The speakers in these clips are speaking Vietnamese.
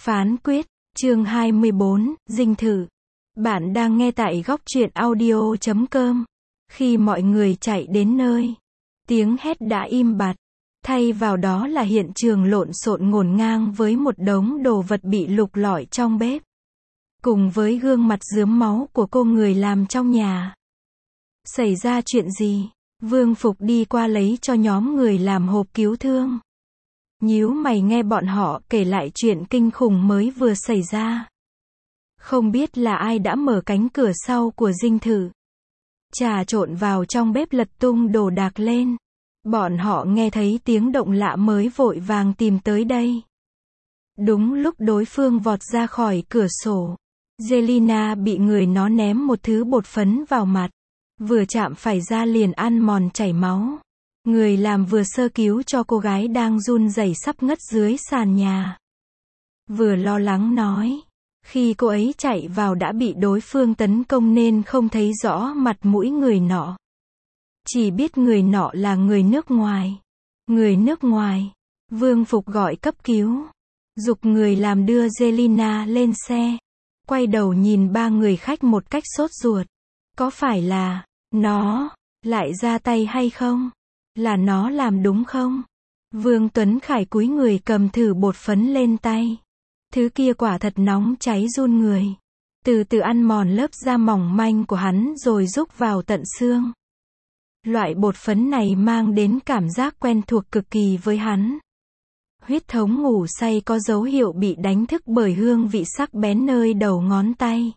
Phán quyết, chương 24, dinh thự. Bạn đang nghe tại góc truyện audio.com. Khi mọi người chạy đến nơi, tiếng hét đã im bặt. Thay vào đó là hiện trường lộn xộn ngổn ngang với một đống đồ vật bị lục lọi trong bếp. Cùng với gương mặt rướm máu của cô người làm trong nhà. Xảy ra chuyện gì? Vương Phục đi qua lấy cho nhóm người làm hộp cứu thương. Nhíu mày nghe bọn họ kể lại chuyện kinh khủng mới vừa xảy ra. Không biết là ai đã mở cánh cửa sau của dinh thự. Trà trộn vào trong bếp lật tung đồ đạc lên. Bọn họ nghe thấy tiếng động lạ mới vội vàng tìm tới đây. Đúng lúc đối phương vọt ra khỏi cửa sổ, Zelina bị người nó ném một thứ bột phấn vào mặt. Vừa chạm phải da liền ăn mòn chảy máu. Người làm vừa sơ cứu cho cô gái đang run rẩy sắp ngất dưới sàn nhà. Vừa lo lắng nói. Khi cô ấy chạy vào đã bị đối phương tấn công nên không thấy rõ mặt mũi người nọ. Chỉ biết người nọ là người nước ngoài. Người nước ngoài. Vương Phục gọi cấp cứu. Giục người làm đưa Zelina lên xe. Quay đầu nhìn ba người khách một cách sốt ruột. Có phải là nó lại ra tay hay không? Là nó làm đúng không? Vương Tuấn Khải cúi người cầm thử bột phấn lên tay. Thứ kia quả thật nóng cháy run người. Từ từ ăn mòn lớp da mỏng manh của hắn rồi rúc vào tận xương. Loại bột phấn này mang đến cảm giác quen thuộc cực kỳ với hắn. Huyết thống ngủ say có dấu hiệu bị đánh thức bởi hương vị sắc bén nơi đầu ngón tay.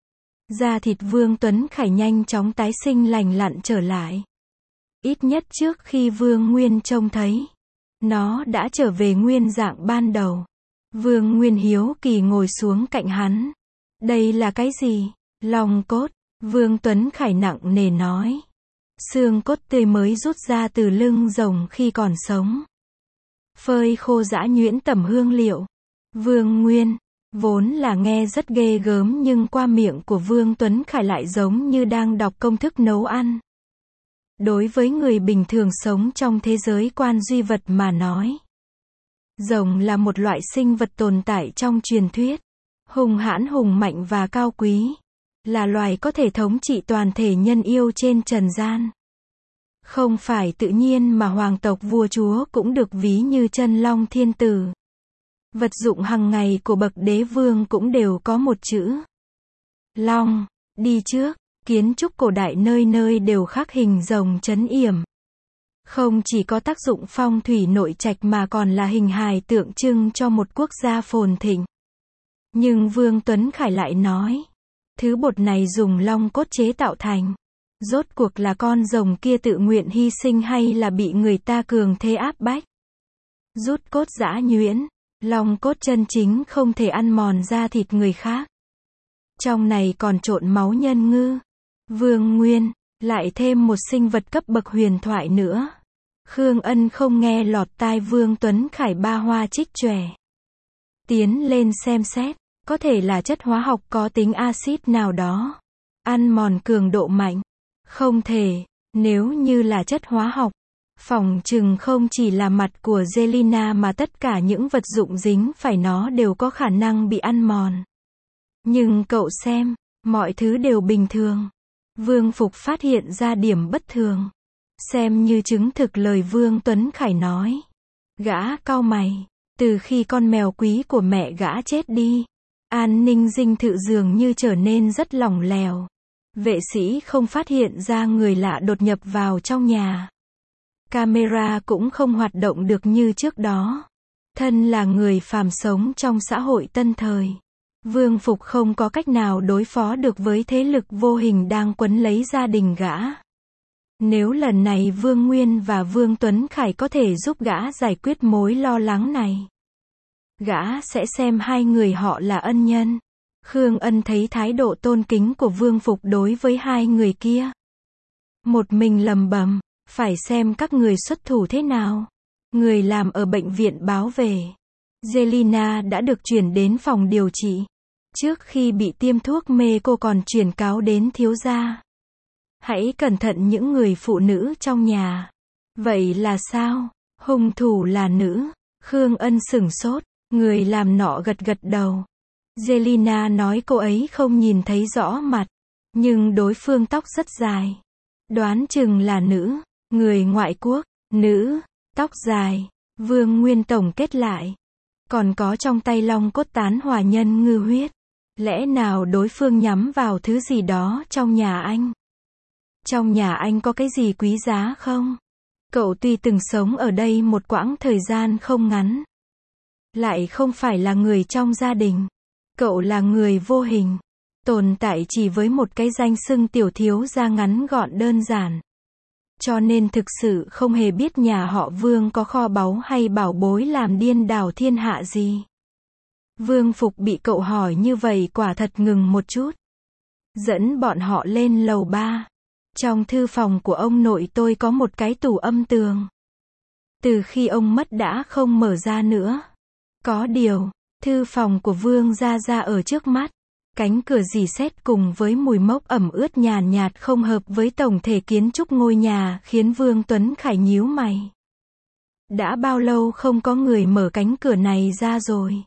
Da thịt Vương Tuấn Khải nhanh chóng tái sinh lành lặn trở lại. Ít nhất trước khi Vương Nguyên trông thấy, nó đã trở về nguyên dạng ban đầu. Vương Nguyên hiếu kỳ ngồi xuống cạnh hắn. Đây là cái gì? Long cốt. Vương Tuấn Khải nặng nề nói. Xương cốt tươi mới rút ra từ lưng rồng khi còn sống. Phơi khô giã nhuyễn tẩm hương liệu. Vương Nguyên, vốn là nghe rất ghê gớm nhưng qua miệng của Vương Tuấn Khải lại giống như đang đọc công thức nấu ăn. Đối với người bình thường sống trong thế giới quan duy vật mà nói, rồng là một loại sinh vật tồn tại trong truyền thuyết, hung hãn hùng mạnh và cao quý, là loài có thể thống trị toàn thể nhân yêu trên trần gian. Không phải tự nhiên mà hoàng tộc vua chúa cũng được ví như chân long thiên tử. Vật dụng hàng ngày của bậc đế vương cũng đều có một chữ long đi trước. Kiến trúc cổ đại nơi nơi đều khắc hình rồng trấn yểm. Không chỉ có tác dụng phong thủy nội trạch mà còn là hình hài tượng trưng cho một quốc gia phồn thịnh. Nhưng Vương Tuấn Khải lại nói, thứ bột này dùng long cốt chế tạo thành. Rốt cuộc là con rồng kia tự nguyện hy sinh hay là bị người ta cường thế áp bách? Rút cốt giã nhuyễn, long cốt chân chính không thể ăn mòn da thịt người khác. Trong này còn trộn máu nhân ngư. Vương Nguyên, lại thêm một sinh vật cấp bậc huyền thoại nữa. Khương Ân không nghe lọt tai Vương Tuấn Khải ba hoa trích chòe. Tiến lên xem xét, có thể là chất hóa học có tính axit nào đó. Ăn mòn cường độ mạnh. Không thể, nếu như là chất hóa học, phỏng chừng không chỉ là mặt của Zelina mà tất cả những vật dụng dính phải nó đều có khả năng bị ăn mòn. Nhưng cậu xem, mọi thứ đều bình thường. Vương Phục phát hiện ra điểm bất thường. Xem như chứng thực lời Vương Tuấn Khải nói. Gã cau mày. Từ khi con mèo quý của mẹ gã chết đi, an ninh dinh thự dường như trở nên rất lỏng lẻo. Vệ sĩ không phát hiện ra người lạ đột nhập vào trong nhà. Camera cũng không hoạt động được như trước đó. Thân là người phàm sống trong xã hội tân thời, Vương Phục không có cách nào đối phó được với thế lực vô hình đang quấn lấy gia đình gã. Nếu lần này Vương Nguyên và Vương Tuấn Khải có thể giúp gã giải quyết mối lo lắng này, gã sẽ xem hai người họ là ân nhân. Khương Ân thấy thái độ tôn kính của Vương Phục đối với hai người kia. Một mình lầm bầm, phải xem các người xuất thủ thế nào. Người làm ở bệnh viện báo về. Zelina đã được chuyển đến phòng điều trị. Trước khi bị tiêm thuốc mê cô còn truyền cáo đến thiếu gia. Hãy cẩn thận những người phụ nữ trong nhà. Vậy là sao? Hung thủ là nữ. Khương Ân sửng sốt. Người làm nọ gật gật đầu. Jelena nói cô ấy không nhìn thấy rõ mặt, nhưng đối phương tóc rất dài. Đoán chừng là nữ, người ngoại quốc, nữ, tóc dài. Vương Nguyên tổng kết lại. Còn có trong tay long cốt tán hỏa nhân ngư huyết. Lẽ nào đối phương nhắm vào thứ gì đó trong nhà anh? Trong nhà anh có cái gì quý giá không? Cậu tuy từng sống ở đây một quãng thời gian không ngắn, lại không phải là người trong gia đình. Cậu là người vô hình, tồn tại chỉ với một cái danh xưng tiểu thiếu gia ngắn gọn đơn giản. Cho nên thực sự không hề biết nhà họ Vương có kho báu hay bảo bối làm điên đảo thiên hạ gì. Vương Phục bị cậu hỏi như vậy quả thật ngừng một chút. Dẫn bọn họ lên lầu 3. Trong thư phòng của ông nội tôi có một cái tủ âm tường. Từ khi ông mất đã không mở ra nữa. Có điều, thư phòng của Vương Gia Gia ở trước mắt. Cánh cửa rỉ sét cùng với mùi mốc ẩm ướt nhàn nhạt không hợp với tổng thể kiến trúc ngôi nhà, khiến Vương Tuấn Khải nhíu mày. Đã bao lâu không có người mở cánh cửa này ra rồi?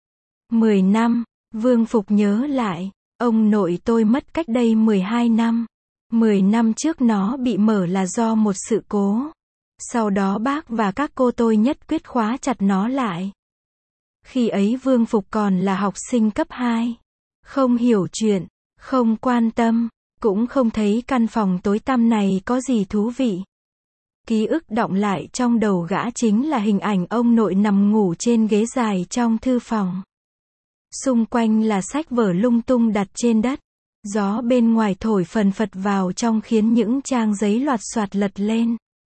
10 năm, Vương Phục nhớ lại, ông nội tôi mất cách đây 12 năm. 10 năm trước nó bị mở là do một sự cố. Sau đó bác và các cô tôi nhất quyết khóa chặt nó lại. Khi ấy Vương Phục còn là học sinh cấp 2. Không hiểu chuyện, không quan tâm, cũng không thấy căn phòng tối tăm này có gì thú vị. Ký ức đọng lại trong đầu gã chính là hình ảnh ông nội nằm ngủ trên ghế dài trong thư phòng. Xung quanh là sách vở lung tung đặt trên đất. Gió bên ngoài thổi phần phật vào trong khiến những trang giấy loạt soạt lật lên.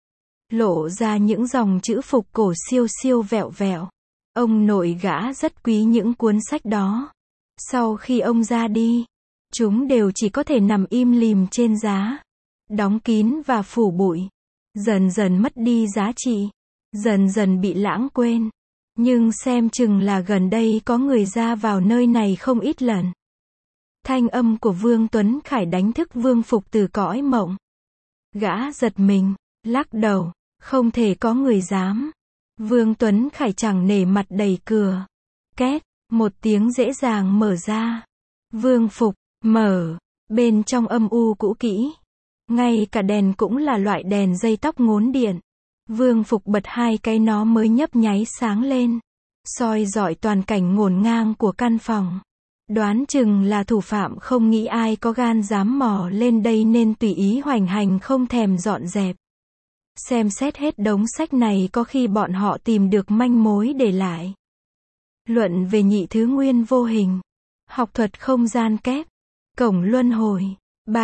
Lộ ra những dòng chữ phục cổ siêu siêu vẹo vẹo. Ông nội gã rất quý những cuốn sách đó. Sau khi ông ra đi, chúng đều chỉ có thể nằm im lìm trên giá, đóng kín và phủ bụi. Dần dần mất đi giá trị, dần dần bị lãng quên. Nhưng xem chừng là gần đây có người ra vào nơi này không ít lần. Thanh âm của Vương Tuấn Khải đánh thức Vương Phục từ cõi mộng. Gã giật mình, lắc đầu, không thể có người dám. Vương Tuấn Khải chẳng nể mặt đẩy cửa. Két, một tiếng dễ dàng mở ra. Vương Phục, mở, bên trong âm u cũ kỹ. Ngay cả đèn cũng là loại đèn dây tóc ngốn điện. Vương Phục bật hai cái nó mới nhấp nháy sáng lên, soi rọi toàn cảnh ngổn ngang của căn phòng. Đoán chừng là thủ phạm không nghĩ ai có gan dám mò lên đây nên tùy ý hoành hành không thèm dọn dẹp. Xem xét hết đống sách này có khi bọn họ tìm được manh mối để lại. Luận về nhị thứ nguyên vô hình, học thuật không gian kép, cổng luân hồi,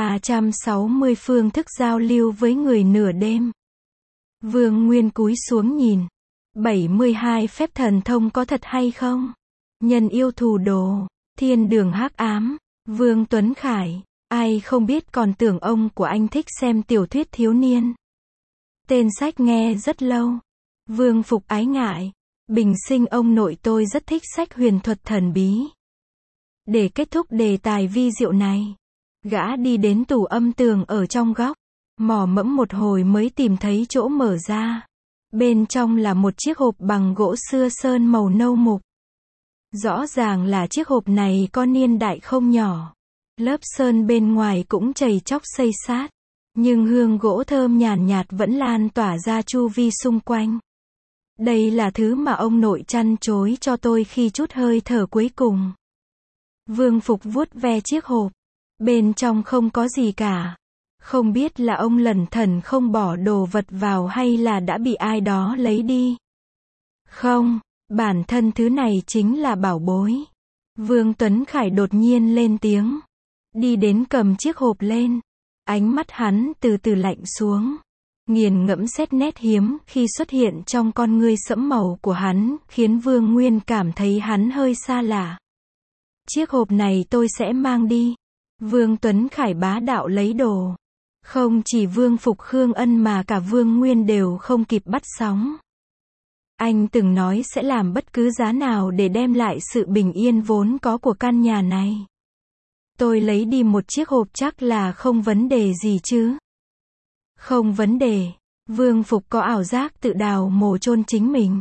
360 phương thức giao lưu với người nửa đêm. Vương Nguyên cúi xuống nhìn. 72 phép thần thông có thật hay không? Nhân yêu thù đồ, thiên đường hắc ám, Vương Tuấn Khải, ai không biết còn tưởng ông của anh thích xem tiểu thuyết thiếu niên. Tên sách nghe rất lâu. Vương Phục ái ngại. Bình sinh ông nội tôi rất thích sách huyền thuật thần bí. Để kết thúc đề tài vi diệu này, gã đi đến tủ âm tường ở trong góc. Mò mẫm một hồi mới tìm thấy chỗ mở ra. Bên trong là một chiếc hộp bằng gỗ xưa sơn màu nâu mục. Rõ ràng là chiếc hộp này có niên đại không nhỏ. Lớp sơn bên ngoài cũng chầy chóc xây xát. Nhưng hương gỗ thơm nhàn nhạt vẫn lan tỏa ra chu vi xung quanh. Đây là thứ mà ông nội chăn chối cho tôi khi chút hơi thở cuối cùng. Vương Phục vuốt ve chiếc hộp. Bên trong không có gì cả. Không biết là ông lẩn thẩn không bỏ đồ vật vào hay là đã bị ai đó lấy đi. Không, bản thân thứ này chính là bảo bối. Vương Tuấn Khải đột nhiên lên tiếng. Đi đến cầm chiếc hộp lên. Ánh mắt hắn từ từ lạnh xuống. Nghiền ngẫm xét nét hiếm khi xuất hiện trong con ngươi sẫm màu của hắn, khiến Vương Nguyên cảm thấy hắn hơi xa lạ. Chiếc hộp này tôi sẽ mang đi. Vương Tuấn Khải bá đạo lấy đồ. Không chỉ Vương Phục Khương Ân mà cả Vương Nguyên đều không kịp bắt sóng. Anh từng nói sẽ làm bất cứ giá nào để đem lại sự bình yên vốn có của căn nhà này. Tôi lấy đi một chiếc hộp chắc là không vấn đề gì chứ. Không vấn đề. Vương Phục có ảo giác tự đào mồ chôn chính mình.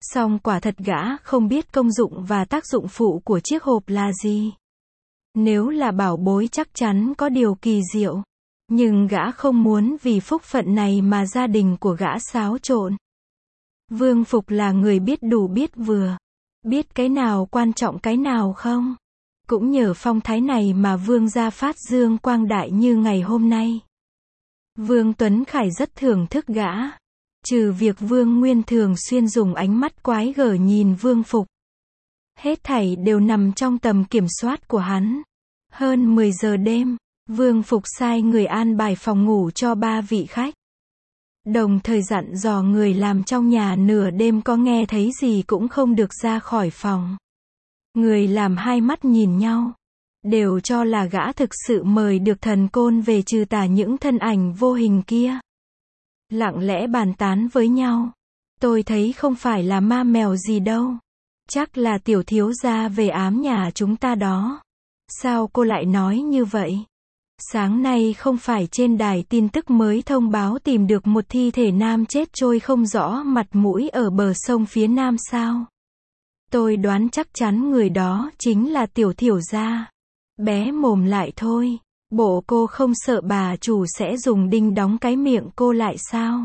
Song quả thật gã không biết công dụng và tác dụng phụ của chiếc hộp là gì. Nếu là bảo bối chắc chắn có điều kỳ diệu. Nhưng gã không muốn vì phúc phận này mà gia đình của gã xáo trộn. Vương Phục là người biết đủ biết vừa. Biết cái nào quan trọng cái nào không. Cũng nhờ phong thái này mà Vương gia phát dương quang đại như ngày hôm nay. Vương Tuấn Khải rất thưởng thức gã. Trừ việc Vương Nguyên thường xuyên dùng ánh mắt quái gở nhìn Vương Phục. Hết thảy đều nằm trong tầm kiểm soát của hắn. Hơn 10 giờ đêm, Vương Phục sai người an bài phòng ngủ cho 3 vị khách. Đồng thời dặn dò người làm trong nhà nửa đêm có nghe thấy gì cũng không được ra khỏi phòng. Người làm hai mắt nhìn nhau. Đều cho là gã thực sự mời được thần côn về trừ tà những thân ảnh vô hình kia. Lặng lẽ bàn tán với nhau. Tôi thấy không phải là ma mèo gì đâu. Chắc là tiểu thiếu gia về ám nhà chúng ta đó. Sao cô lại nói như vậy? Sáng nay không phải trên đài tin tức mới thông báo tìm được một thi thể nam chết trôi không rõ mặt mũi ở bờ sông phía nam sao? Tôi đoán chắc chắn người đó chính là tiểu thiểu gia. Bé mồm lại thôi. Bộ cô không sợ bà chủ sẽ dùng đinh đóng cái miệng cô lại sao?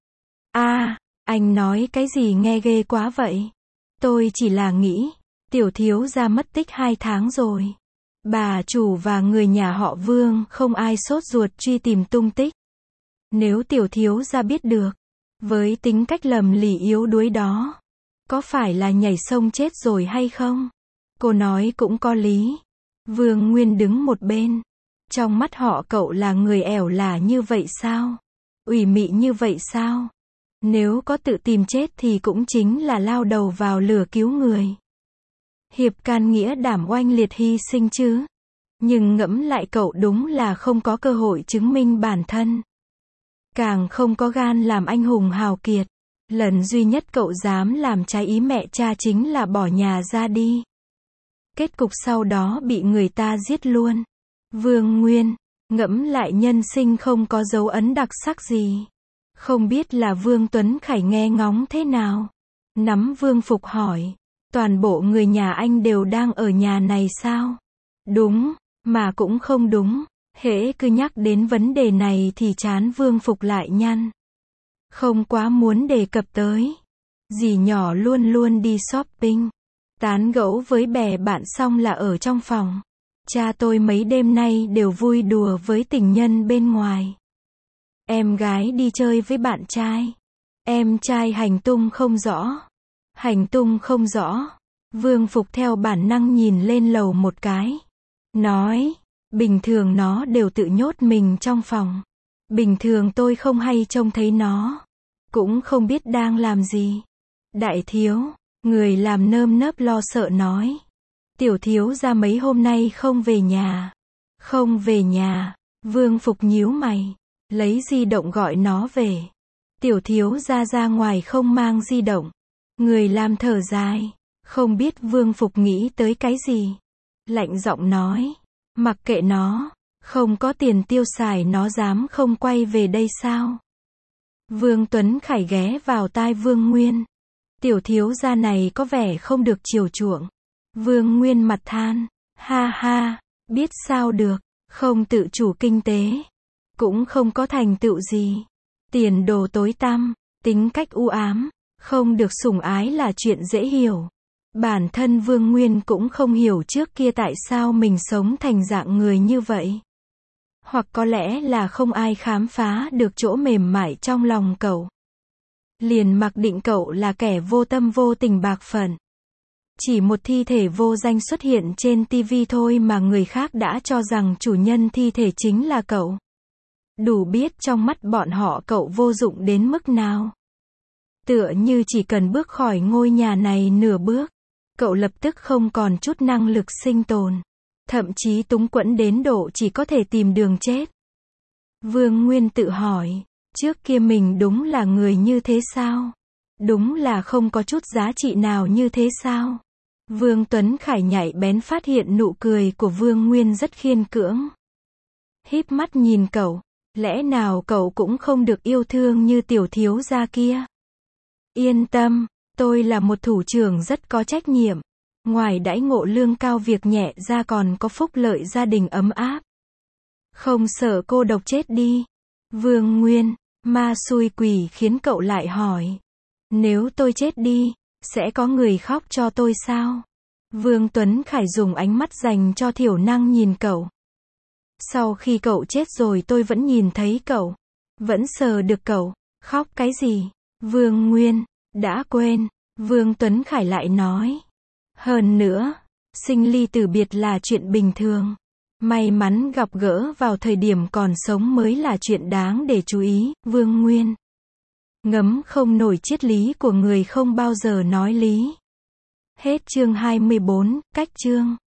Anh nói cái gì nghe ghê quá vậy? Tôi chỉ là nghĩ, tiểu thiếu gia mất tích 2 tháng rồi. Bà chủ và người nhà họ Vương không ai sốt ruột truy tìm tung tích. Nếu tiểu thiếu gia biết được, với tính cách lầm lì yếu đuối đó, có phải là nhảy sông chết rồi hay không? Cô nói cũng có lý. Vương Nguyên đứng một bên. Trong mắt họ cậu là người ẻo lả như vậy sao? Ủy mị như vậy sao? Nếu có tự tìm chết thì cũng chính là lao đầu vào lửa cứu người. Hiệp can nghĩa đảm oanh liệt hy sinh chứ. Nhưng ngẫm lại cậu đúng là không có cơ hội chứng minh bản thân. Càng không có gan làm anh hùng hào kiệt. Lần duy nhất cậu dám làm trái ý mẹ cha chính là bỏ nhà ra đi. Kết cục sau đó bị người ta giết luôn. Vương Nguyên, ngẫm lại nhân sinh không có dấu ấn đặc sắc gì. Không biết là Vương Tuấn Khải nghe ngóng thế nào. Nắm Vương Phục hỏi, toàn bộ người nhà anh đều đang ở nhà này sao? Đúng, mà cũng không đúng. Hễ cứ nhắc đến vấn đề này thì trán Vương Phục lại nhăn. Không quá muốn đề cập tới. Dì nhỏ luôn luôn đi shopping. Tán gẫu với bè bạn xong là ở trong phòng. Cha tôi mấy đêm nay đều vui đùa với tình nhân bên ngoài. Em gái đi chơi với bạn trai. Em trai hành tung không rõ. Hành tung không rõ. Vương Phục theo bản năng nhìn lên lầu một cái. Nói, bình thường nó đều tự nhốt mình trong phòng. Bình thường tôi không hay trông thấy nó. Cũng không biết đang làm gì. Đại thiếu, người làm nơm nớp lo sợ nói. Tiểu thiếu gia mấy hôm nay không về nhà. Không về nhà. Vương Phục nhíu mày. Lấy di động gọi nó về. Tiểu thiếu gia ra ngoài không mang di động. Người làm thở dài. Không biết Vương Phục nghĩ tới cái gì. Lạnh giọng nói. Mặc kệ nó. Không có tiền tiêu xài nó dám không quay về đây sao? Vương Tuấn Khải ghé vào tai Vương Nguyên. Tiểu thiếu gia này có vẻ không được chiều chuộng. Vương Nguyên mặt than. Ha ha, biết sao được, không tự chủ kinh tế. Cũng không có thành tựu gì. Tiền đồ tối tăm, tính cách u ám, không được sủng ái là chuyện dễ hiểu. Bản thân Vương Nguyên cũng không hiểu trước kia tại sao mình sống thành dạng người như vậy. Hoặc có lẽ là không ai khám phá được chỗ mềm mại trong lòng cậu. Liền mặc định cậu là kẻ vô tâm vô tình bạc phận. Chỉ một thi thể vô danh xuất hiện trên TV thôi mà người khác đã cho rằng chủ nhân thi thể chính là cậu. Đủ biết trong mắt bọn họ cậu vô dụng đến mức nào. Tựa như chỉ cần bước khỏi ngôi nhà này nửa bước, cậu lập tức không còn chút năng lực sinh tồn. Thậm chí túng quẫn đến độ chỉ có thể tìm đường chết. Vương Nguyên tự hỏi, trước kia mình đúng là người như thế sao? Đúng là không có chút giá trị nào như thế sao? Vương Tuấn Khải nhạy bén phát hiện nụ cười của Vương Nguyên rất khiên cưỡng. Híp mắt nhìn cậu, lẽ nào cậu cũng không được yêu thương như tiểu thiếu gia kia? Yên tâm, Tôi là một thủ trưởng rất có trách nhiệm. Ngoài đãi ngộ lương cao việc nhẹ ra còn có phúc lợi gia đình ấm áp. Không sợ cô độc chết đi. Vương Nguyên, ma xui quỷ khiến cậu lại hỏi. Nếu tôi chết đi, sẽ có người khóc cho tôi sao? Vương Tuấn Khải dùng ánh mắt dành cho thiểu năng nhìn cậu. Sau khi cậu chết rồi tôi vẫn nhìn thấy cậu. Vẫn sờ được cậu. Khóc cái gì? Vương Nguyên, đã quên. Vương Tuấn Khải lại nói. Hơn nữa, sinh ly tử biệt là chuyện bình thường. May mắn gặp gỡ vào thời điểm còn sống mới là chuyện đáng để chú ý, Vương Nguyên. Ngấm không nổi triết lý của người không bao giờ nói lý. Hết chương 24, cách chương.